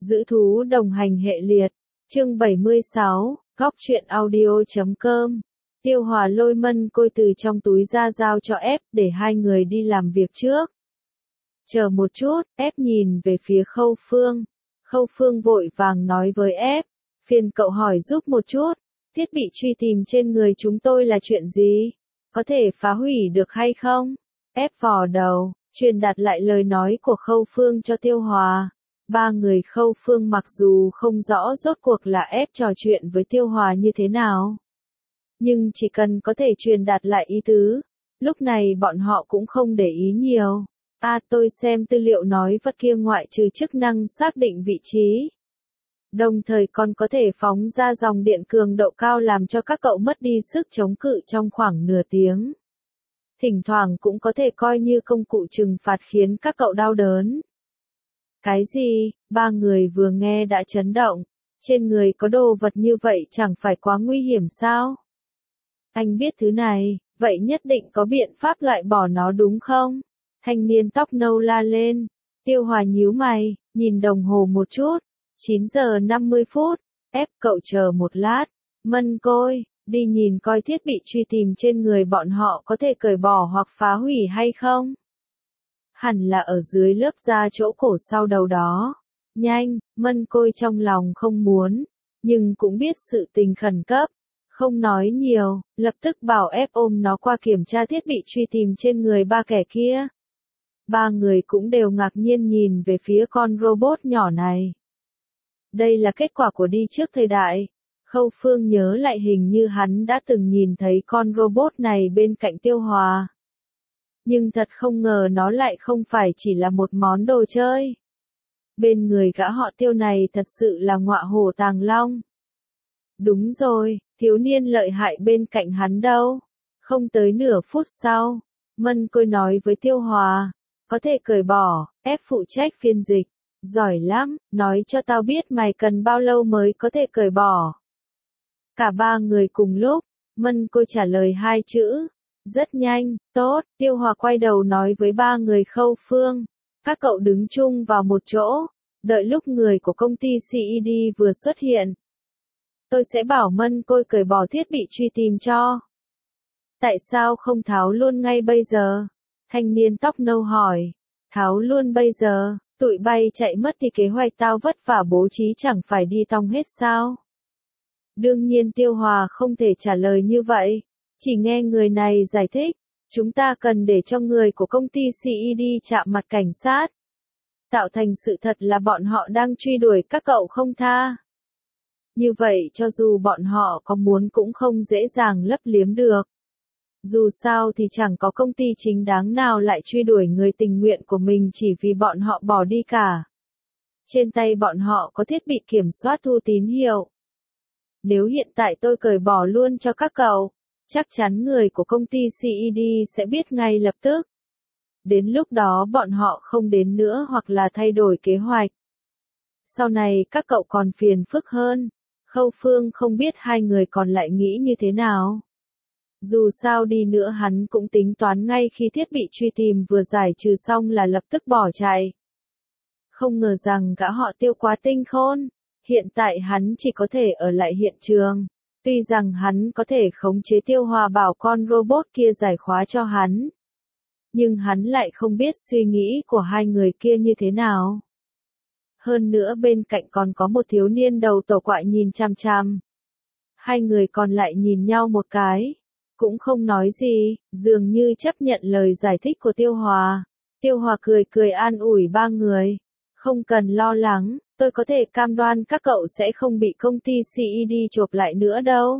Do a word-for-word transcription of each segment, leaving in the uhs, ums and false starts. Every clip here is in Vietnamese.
Giữ thú đồng hành hệ liệt, chương bảy mươi sáu, góc truyện audio chấm com. Tiêu Hòa lôi Mân Côi từ trong túi ra giao cho ép để hai người đi làm việc trước. Chờ một chút, ép nhìn về phía Khâu Phương. Khâu Phương vội vàng nói với ép, phiền cậu hỏi giúp một chút, thiết bị truy tìm trên người chúng tôi là chuyện gì? Có thể phá hủy được hay không? Ép vò đầu, truyền đạt lại lời nói của Khâu Phương cho Tiêu Hòa. Ba người Khâu Phương mặc dù không rõ rốt cuộc là ép trò chuyện với Tiêu Hòa như thế nào, nhưng chỉ cần có thể truyền đạt lại ý tứ, lúc này bọn họ cũng không để ý nhiều. À, tôi xem tư liệu nói vật kia ngoại trừ chức năng xác định vị trí, đồng thời còn có thể phóng ra dòng điện cường độ cao làm cho các cậu mất đi sức chống cự trong khoảng nửa tiếng. Thỉnh thoảng cũng có thể coi như công cụ trừng phạt khiến các cậu đau đớn. Cái gì? Ba người vừa nghe đã chấn động. Trên người có đồ vật như vậy chẳng phải quá nguy hiểm sao? Anh biết thứ này, vậy nhất định có biện pháp loại bỏ nó đúng không? Thanh niên tóc nâu la lên. Tiêu Hòa nhíu mày, nhìn đồng hồ một chút. chín giờ năm mươi phút. Ép cậu chờ một lát. Mân Côi, đi nhìn coi thiết bị truy tìm trên người bọn họ có thể cởi bỏ hoặc phá hủy hay không? Hẳn là ở dưới lớp da chỗ cổ sau đầu đó. Nhanh, Mân Côi trong lòng không muốn, nhưng cũng biết sự tình khẩn cấp. Không nói nhiều, lập tức bảo ép ôm nó qua kiểm tra thiết bị truy tìm trên người ba kẻ kia. Ba người cũng đều ngạc nhiên nhìn về phía con robot nhỏ này. Đây là kết quả của đi trước thời đại. Khâu Phương nhớ lại hình như hắn đã từng nhìn thấy con robot này bên cạnh Tiêu Hòa. Nhưng thật không ngờ nó lại không phải chỉ là một món đồ chơi. Bên người gã họ Tiêu này thật sự là ngọa hổ tàng long. Đúng rồi, thiếu niên lợi hại bên cạnh hắn đâu. Không tới nửa phút sau, Mân Côi nói với Tiêu Hòa, có thể cởi bỏ, ép phụ trách phiên dịch. Giỏi lắm, nói cho tao biết mày cần bao lâu mới có thể cởi bỏ. Cả ba người cùng lúc, Mân Côi trả lời hai chữ. Rất nhanh, tốt, Tiêu Hòa quay đầu nói với ba người Khâu Phương. Các cậu đứng chung vào một chỗ, đợi lúc người của công ty xê e đê vừa xuất hiện. Tôi sẽ bảo Mân Côi cởi bỏ thiết bị truy tìm cho. Tại sao không tháo luôn ngay bây giờ? Thanh niên tóc nâu hỏi. Tháo luôn bây giờ, tụi bay chạy mất thì kế hoạch tao vất vả bố trí chẳng phải đi tong hết sao? Đương nhiên Tiêu Hòa không thể trả lời như vậy. Chỉ nghe người này giải thích, chúng ta cần để cho người của công ty xê e đê chạm mặt cảnh sát. Tạo thành sự thật là bọn họ đang truy đuổi các cậu không tha. Như vậy cho dù bọn họ có muốn cũng không dễ dàng lấp liếm được. Dù sao thì chẳng có công ty chính đáng nào lại truy đuổi người tình nguyện của mình chỉ vì bọn họ bỏ đi cả. Trên tay bọn họ có thiết bị kiểm soát thu tín hiệu. Nếu hiện tại tôi cởi bỏ luôn cho các cậu, chắc chắn người của công ty xê e đê sẽ biết ngay lập tức. Đến lúc đó bọn họ không đến nữa hoặc là thay đổi kế hoạch. Sau này các cậu còn phiền phức hơn. Khâu Phương không biết hai người còn lại nghĩ như thế nào. Dù sao đi nữa hắn cũng tính toán ngay khi thiết bị truy tìm vừa giải trừ xong là lập tức bỏ chạy. Không ngờ rằng gã họ Tiêu quá tinh khôn. Hiện tại hắn chỉ có thể ở lại hiện trường. Tuy rằng hắn có thể khống chế Tiêu Hòa bảo con robot kia giải khóa cho hắn. Nhưng hắn lại không biết suy nghĩ của hai người kia như thế nào. Hơn nữa bên cạnh còn có một thiếu niên đầu tổ quại nhìn chằm chằm. Hai người còn lại nhìn nhau một cái. Cũng không nói gì, dường như chấp nhận lời giải thích của Tiêu Hòa. Tiêu Hòa cười cười an ủi ba người. Không cần lo lắng, tôi có thể cam đoan các cậu sẽ không bị công ty xê e đê chộp lại nữa đâu.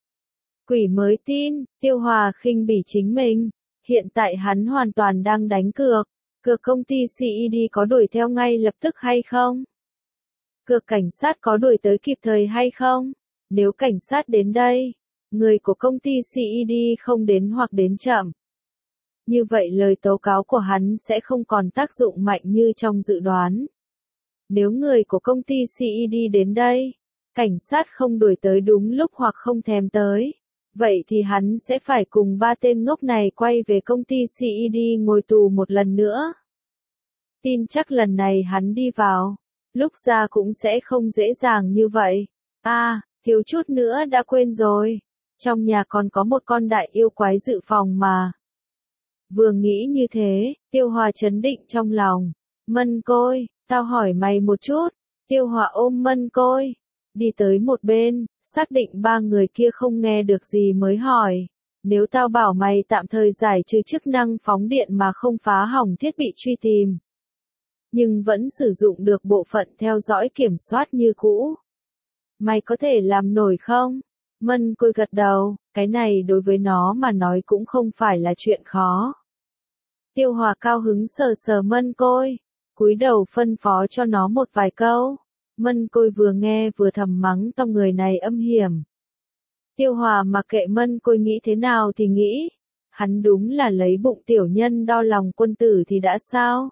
Quỷ mới tin, Tiêu Hòa khinh bỉ chính mình. Hiện tại hắn hoàn toàn đang đánh cược. Cược công ty xê e đê có đuổi theo ngay lập tức hay không? Cược cảnh sát có đuổi tới kịp thời hay không? Nếu cảnh sát đến đây, người của công ty xê e đê không đến hoặc đến chậm. Như vậy lời tố cáo của hắn sẽ không còn tác dụng mạnh như trong dự đoán. Nếu người của công ty xê e đê đến đây, cảnh sát không đuổi tới đúng lúc hoặc không thèm tới, vậy thì hắn sẽ phải cùng ba tên ngốc này quay về công ty xê e đê ngồi tù một lần nữa. Tin chắc lần này hắn đi vào, lúc ra cũng sẽ không dễ dàng như vậy. À, thiếu chút nữa đã quên rồi. Trong nhà còn có một con đại yêu quái dự phòng mà. Vừa nghĩ như thế, Tiêu Hòa chấn định trong lòng. Mân Côi, tao hỏi mày một chút. Tiêu Hòa ôm Mân Côi, đi tới một bên, xác định ba người kia không nghe được gì mới hỏi. Nếu tao bảo mày tạm thời giải trừ chức năng phóng điện mà không phá hỏng thiết bị truy tìm, nhưng vẫn sử dụng được bộ phận theo dõi kiểm soát như cũ, mày có thể làm nổi không? Mân Côi gật đầu, cái này đối với nó mà nói cũng không phải là chuyện khó. Tiêu Hòa cao hứng sờ sờ Mân Côi, cúi đầu phân phó cho nó một vài câu. Mân Côi vừa nghe vừa thầm mắng tao người này âm hiểm. Tiêu Hòa mặc kệ Mân Côi nghĩ thế nào thì nghĩ, hắn đúng là lấy bụng tiểu nhân đo lòng quân tử thì đã sao?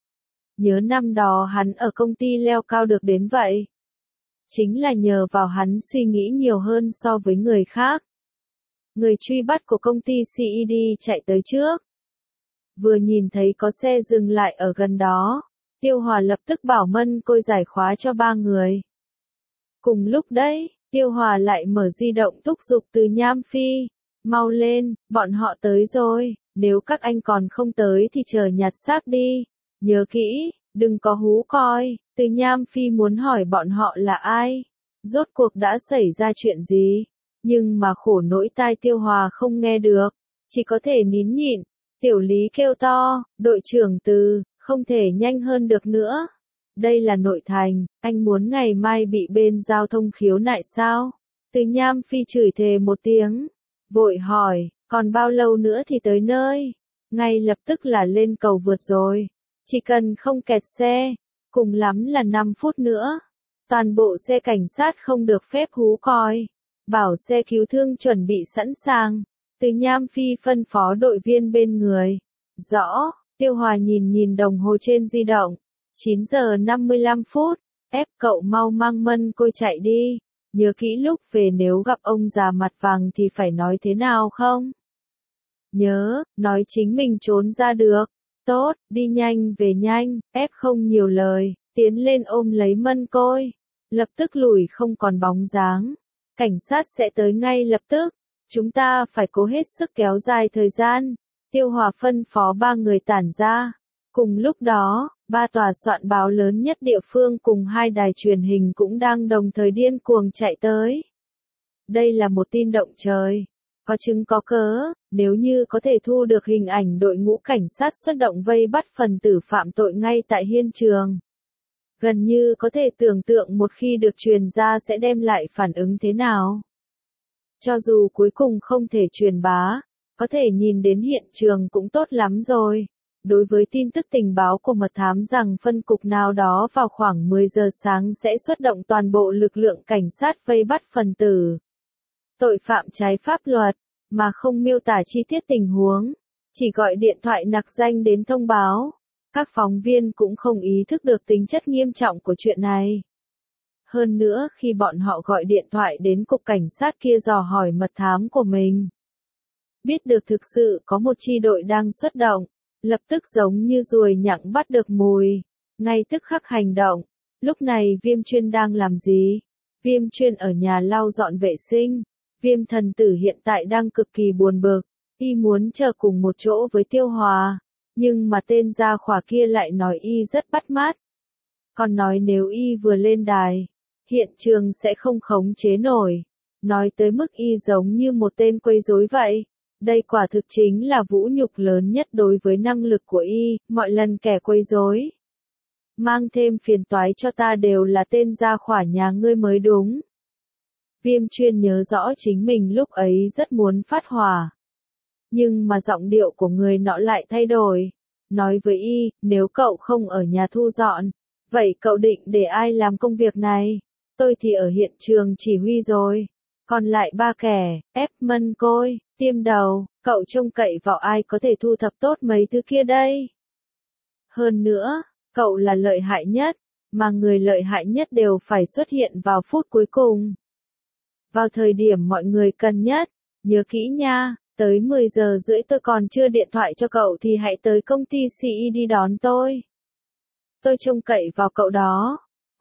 Nhớ năm đó hắn ở công ty leo cao được đến vậy. Chính là nhờ vào hắn suy nghĩ nhiều hơn so với người khác. Người truy bắt của công ty xê e đê chạy tới trước. Vừa nhìn thấy có xe dừng lại ở gần đó, Tiêu Hòa lập tức bảo Mân Côi giải khóa cho ba người. Cùng lúc đấy, Tiêu Hòa lại mở di động thúc giục từ Nham Phi. Mau lên, bọn họ tới rồi, nếu các anh còn không tới thì chờ nhặt xác đi. Nhớ kỹ, đừng có hú coi. Từ Nham Phi muốn hỏi bọn họ là ai, rốt cuộc đã xảy ra chuyện gì, nhưng mà khổ nỗi tai Tiêu Hòa không nghe được, chỉ có thể nín nhịn. Tiểu Lý kêu to, đội trưởng Từ, không thể nhanh hơn được nữa. Đây là nội thành, anh muốn ngày mai bị bên giao thông khiếu nại sao? Từ Nham Phi chửi thề một tiếng, vội hỏi, còn bao lâu nữa thì tới nơi? Ngay lập tức là lên cầu vượt rồi, chỉ cần không kẹt xe, cùng lắm là năm phút nữa. Toàn bộ xe cảnh sát không được phép hú còi, bảo xe cứu thương chuẩn bị sẵn sàng. Từ Nham Phi phân phó đội viên bên người. Rõ, Tiêu Hòa nhìn nhìn đồng hồ trên di động. chín giờ năm mươi lăm phút, ép cậu mau mang Mân Côi chạy đi. Nhớ kỹ lúc về nếu gặp ông già mặt vàng thì phải nói thế nào không? Nhớ, nói chính mình trốn ra được. Tốt, đi nhanh về nhanh, ép không nhiều lời, tiến lên ôm lấy Mân Côi. Lập tức lùi không còn bóng dáng. Cảnh sát sẽ tới ngay lập tức. Chúng ta phải cố hết sức kéo dài thời gian. Tiêu Hòa phân phó ba người tản ra. Cùng lúc đó, ba tòa soạn báo lớn nhất địa phương cùng hai đài truyền hình cũng đang đồng thời điên cuồng chạy tới. Đây là một tin động trời. Có chứng có cớ, nếu như có thể thu được hình ảnh đội ngũ cảnh sát xuất động vây bắt phần tử phạm tội ngay tại hiện trường. Gần như có thể tưởng tượng một khi được truyền ra sẽ đem lại phản ứng thế nào. Cho dù cuối cùng không thể truyền bá, có thể nhìn đến hiện trường cũng tốt lắm rồi. Đối với tin tức tình báo của mật thám rằng phân cục nào đó vào khoảng mười giờ sáng sẽ xuất động toàn bộ lực lượng cảnh sát vây bắt phần tử tội phạm trái pháp luật, mà không miêu tả chi tiết tình huống, chỉ gọi điện thoại nặc danh đến thông báo. Các phóng viên cũng không ý thức được tính chất nghiêm trọng của chuyện này. Hơn nữa khi bọn họ gọi điện thoại đến cục cảnh sát kia dò hỏi mật thám của mình, biết được thực sự có một chi đội đang xuất động, lập tức giống như ruồi nhặng bắt được mùi, ngay tức khắc hành động. Lúc này Viêm Chuyên đang làm gì? Viêm Chuyên ở nhà lau dọn vệ sinh. Viêm Thần Tử hiện tại đang cực kỳ buồn bực, y muốn chờ cùng một chỗ với Tiêu Hòa, nhưng mà tên gia khỏa kia lại nói y rất bắt mắt. Còn nói nếu y vừa lên đài, hiện trường sẽ không khống chế nổi, nói tới mức y giống như một tên quấy rối vậy. Đây quả thực chính là vũ nhục lớn nhất đối với năng lực của y, mọi lần kẻ quấy rối mang thêm phiền toái cho ta đều là tên gia khỏa nhà ngươi mới đúng. Viêm Chuyên nhớ rõ chính mình lúc ấy rất muốn phát hỏa. Nhưng mà giọng điệu của người nọ lại thay đổi. Nói với y, nếu cậu không ở nhà thu dọn, vậy cậu định để ai làm công việc này? Tôi thì ở hiện trường chỉ huy rồi. Còn lại ba kẻ, ép Mân Côi, tiêm đầu, cậu trông cậy vào ai có thể thu thập tốt mấy thứ kia đây? Hơn nữa, cậu là lợi hại nhất, mà người lợi hại nhất đều phải xuất hiện vào phút cuối cùng. Vào thời điểm mọi người cần nhất, nhớ kỹ nha, tới mười giờ rưỡi tôi còn chưa điện thoại cho cậu thì hãy tới công ty xê e đê đón tôi. Tôi trông cậy vào cậu đó.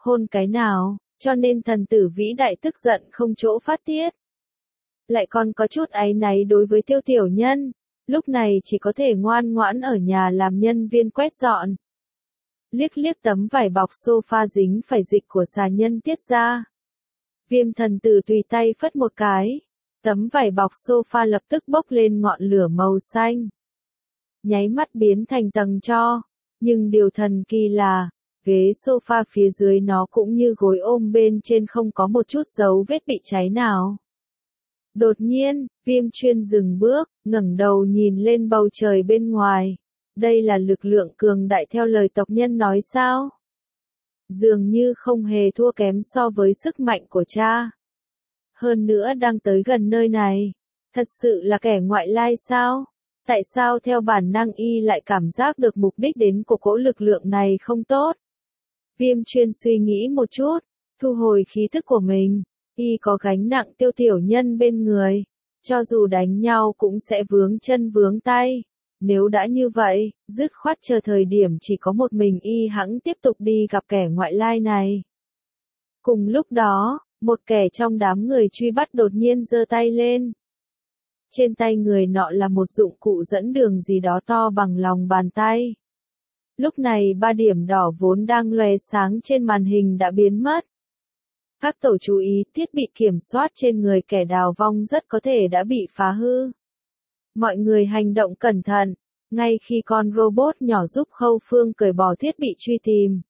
Hôn cái nào, cho nên thần tử vĩ đại tức giận không chỗ phát tiết. Lại còn có chút áy náy đối với Tiêu Tiểu Nhân, lúc này chỉ có thể ngoan ngoãn ở nhà làm nhân viên quét dọn. Liếc liếc tấm vải bọc sofa dính phải dịch của xà nhân tiết ra. Viêm thần tử tùy tay phất một cái, tấm vải bọc sofa lập tức bốc lên ngọn lửa màu xanh. Nháy mắt biến thành tầng tro, nhưng điều thần kỳ là, ghế sofa phía dưới nó cũng như gối ôm bên trên không có một chút dấu vết bị cháy nào. Đột nhiên, Viêm Chuyên dừng bước, ngẩng đầu nhìn lên bầu trời bên ngoài. Đây là lực lượng cường đại theo lời tộc nhân nói sao? Dường như không hề thua kém so với sức mạnh của cha. Hơn nữa đang tới gần nơi này. Thật sự là kẻ ngoại lai sao? Tại sao theo bản năng y lại cảm giác được mục đích đến của cỗ lực lượng này không tốt? Viêm Chuyên suy nghĩ một chút, thu hồi khí thức của mình. Y có gánh nặng Tiêu Tiểu Nhân bên người. Cho dù đánh nhau cũng sẽ vướng chân vướng tay. Nếu đã như vậy, dứt khoát chờ thời điểm chỉ có một mình y hẵng tiếp tục đi gặp kẻ ngoại lai này. Cùng lúc đó, một kẻ trong đám người truy bắt đột nhiên giơ tay lên. Trên tay người nọ là một dụng cụ dẫn đường gì đó to bằng lòng bàn tay. Lúc này ba điểm đỏ vốn đang lóe sáng trên màn hình đã biến mất. Các tổ chú ý thiết bị kiểm soát trên người kẻ đào vong rất có thể đã bị phá hư. Mọi người hành động cẩn thận, ngay khi con robot nhỏ giúp Khâu Phương cởi bỏ thiết bị truy tìm.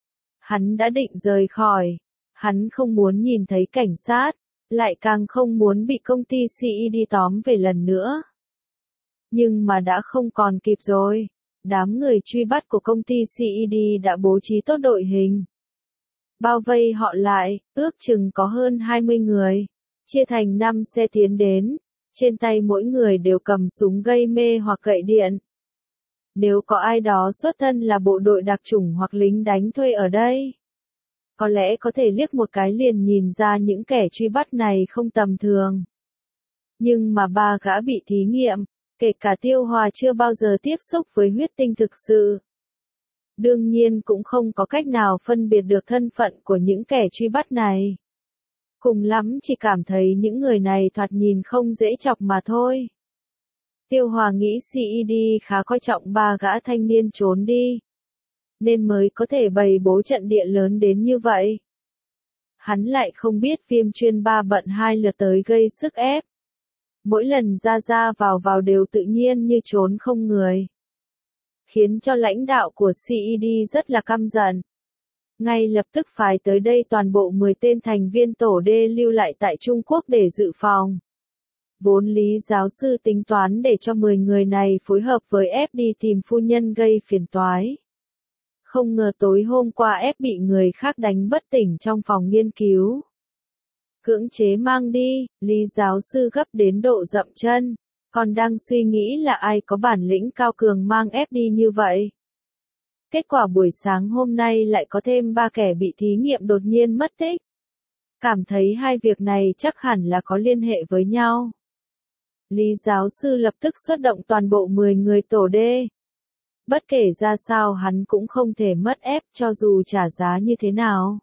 Hắn đã định rời khỏi, hắn không muốn nhìn thấy cảnh sát, lại càng không muốn bị công ty xê e đê tóm về lần nữa. Nhưng mà đã không còn kịp rồi, đám người truy bắt của công ty xê e đê đã bố trí tốt đội hình. Bao vây họ lại, ước chừng có hơn hai mươi người, chia thành năm xe tiến đến. Trên tay mỗi người đều cầm súng gây mê hoặc gậy điện. Nếu có ai đó xuất thân là bộ đội đặc chủng hoặc lính đánh thuê ở đây, có lẽ có thể liếc một cái liền nhìn ra những kẻ truy bắt này không tầm thường. Nhưng mà ba gã bị thí nghiệm, kể cả Tiêu Hòa chưa bao giờ tiếp xúc với huyết tinh thực sự. Đương nhiên cũng không có cách nào phân biệt được thân phận của những kẻ truy bắt này. Cùng lắm chỉ cảm thấy những người này thoạt nhìn không dễ chọc mà thôi. Tiêu Hòa nghĩ xê e đê khá coi trọng ba gã thanh niên trốn đi, nên mới có thể bày bố trận địa lớn đến như vậy. Hắn lại không biết Viêm Chuyên ba bận hai lượt tới gây sức ép. Mỗi lần ra ra vào vào đều tự nhiên như trốn không người. Khiến cho lãnh đạo của xê e đê rất là căm giận. Ngay lập tức phái tới đây toàn bộ mười tên thành viên tổ D lưu lại tại Trung Quốc để dự phòng. Vốn Lý giáo sư tính toán để cho mười người này phối hợp với F đi tìm phu nhân gây phiền toái. Không ngờ tối hôm qua F bị người khác đánh bất tỉnh trong phòng nghiên cứu. Cưỡng chế mang đi, Lý giáo sư gấp đến độ dậm chân, còn đang suy nghĩ là ai có bản lĩnh cao cường mang F đi như vậy. Kết quả buổi sáng hôm nay lại có thêm ba kẻ bị thí nghiệm đột nhiên mất tích. Cảm thấy hai việc này chắc hẳn là có liên hệ với nhau. Lý giáo sư lập tức xuất động toàn bộ mười người tổ D. Bất kể ra sao hắn cũng không thể mất ép cho dù trả giá như thế nào.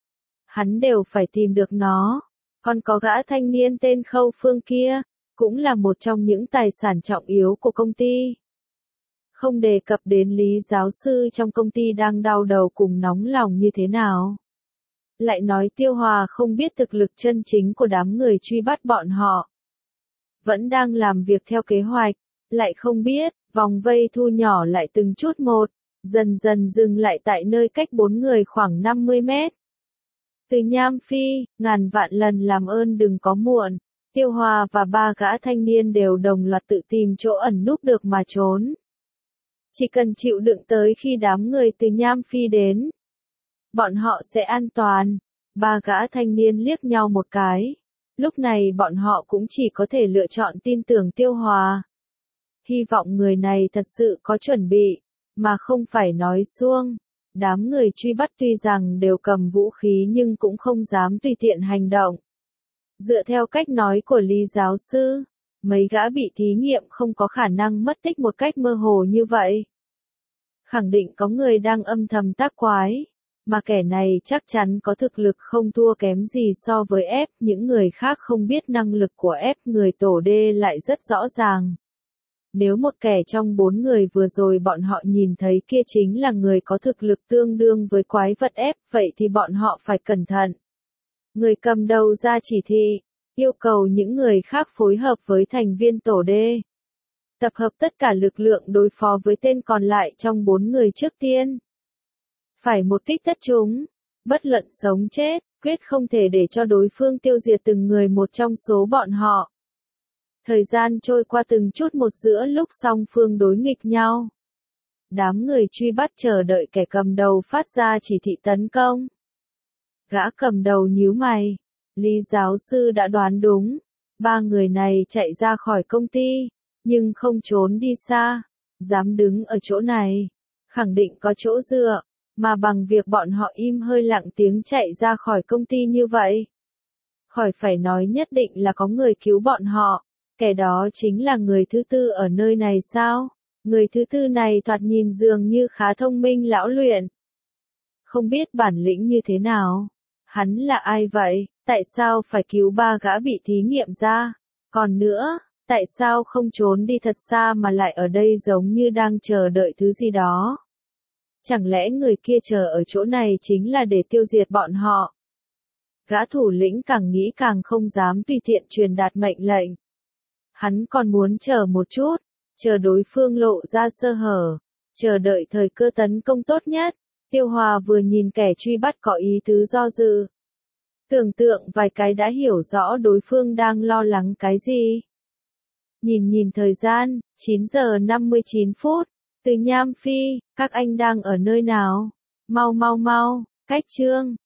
Hắn đều phải tìm được nó. Còn có gã thanh niên tên Khâu Phương kia, cũng là một trong những tài sản trọng yếu của công ty. Không đề cập đến Lý giáo sư trong công ty đang đau đầu cùng nóng lòng như thế nào. Lại nói Tiêu Hòa không biết thực lực chân chính của đám người truy bắt bọn họ. Vẫn đang làm việc theo kế hoạch, lại không biết, vòng vây thu nhỏ lại từng chút một, dần dần dừng lại tại nơi cách bốn người khoảng năm mươi mét. Từ Nham Phi, ngàn vạn lần làm ơn đừng có muộn, Tiêu Hòa và ba gã thanh niên đều đồng loạt tự tìm chỗ ẩn núp được mà trốn. Chỉ cần chịu đựng tới khi đám người từ Nham Phi đến, bọn họ sẽ an toàn. Ba gã thanh niên liếc nhau một cái. Lúc này bọn họ cũng chỉ có thể lựa chọn tin tưởng Tiêu Hòa. Hy vọng người này thật sự có chuẩn bị, mà không phải nói suông. Đám người truy bắt tuy rằng đều cầm vũ khí nhưng cũng không dám tùy tiện hành động. Dựa theo cách nói của Lý giáo sư, mấy gã bị thí nghiệm không có khả năng mất tích một cách mơ hồ như vậy. Khẳng định có người đang âm thầm tác quái. Mà kẻ này chắc chắn có thực lực không thua kém gì so với F, những người khác không biết năng lực của F, người tổ D lại rất rõ ràng. Nếu một kẻ trong bốn người vừa rồi bọn họ nhìn thấy kia chính là người có thực lực tương đương với quái vật F, vậy thì bọn họ phải cẩn thận. Người cầm đầu ra chỉ thị, yêu cầu những người khác phối hợp với thành viên tổ D. Tập hợp tất cả lực lượng đối phó với tên còn lại trong bốn người trước tiên. Phải một kích tất chúng, bất luận sống chết, quyết không thể để cho đối phương tiêu diệt từng người một trong số bọn họ. Thời gian trôi qua từng chút một giữa lúc song phương đối nghịch nhau. Đám người truy bắt chờ đợi kẻ cầm đầu phát ra chỉ thị tấn công. Gã cầm đầu nhíu mày. Lý giáo sư đã đoán đúng. Ba người này chạy ra khỏi công ty, nhưng không trốn đi xa. Dám đứng ở chỗ này, khẳng định có chỗ dựa. Mà bằng việc bọn họ im hơi lặng tiếng chạy ra khỏi công ty như vậy. Khỏi phải nói nhất định là có người cứu bọn họ. Kẻ đó chính là người thứ tư ở nơi này sao? Người thứ tư này thoạt nhìn dường như khá thông minh lão luyện. Không biết bản lĩnh như thế nào. Hắn là ai vậy? Tại sao phải cứu ba gã bị thí nghiệm ra? Còn nữa, tại sao không trốn đi thật xa mà lại ở đây giống như đang chờ đợi thứ gì đó? Chẳng lẽ người kia chờ ở chỗ này chính là để tiêu diệt bọn họ? Gã thủ lĩnh càng nghĩ càng không dám tùy tiện truyền đạt mệnh lệnh. Hắn còn muốn chờ một chút, chờ đối phương lộ ra sơ hở, chờ đợi thời cơ tấn công tốt nhất. Tiêu Hòa vừa nhìn kẻ truy bắt có ý tứ do dự. Tưởng tượng vài cái đã hiểu rõ đối phương đang lo lắng cái gì. Nhìn nhìn thời gian, chín giờ năm mươi chín phút. Từ Nham Phi, các anh đang ở nơi nào? Mau mau mau, cách chương.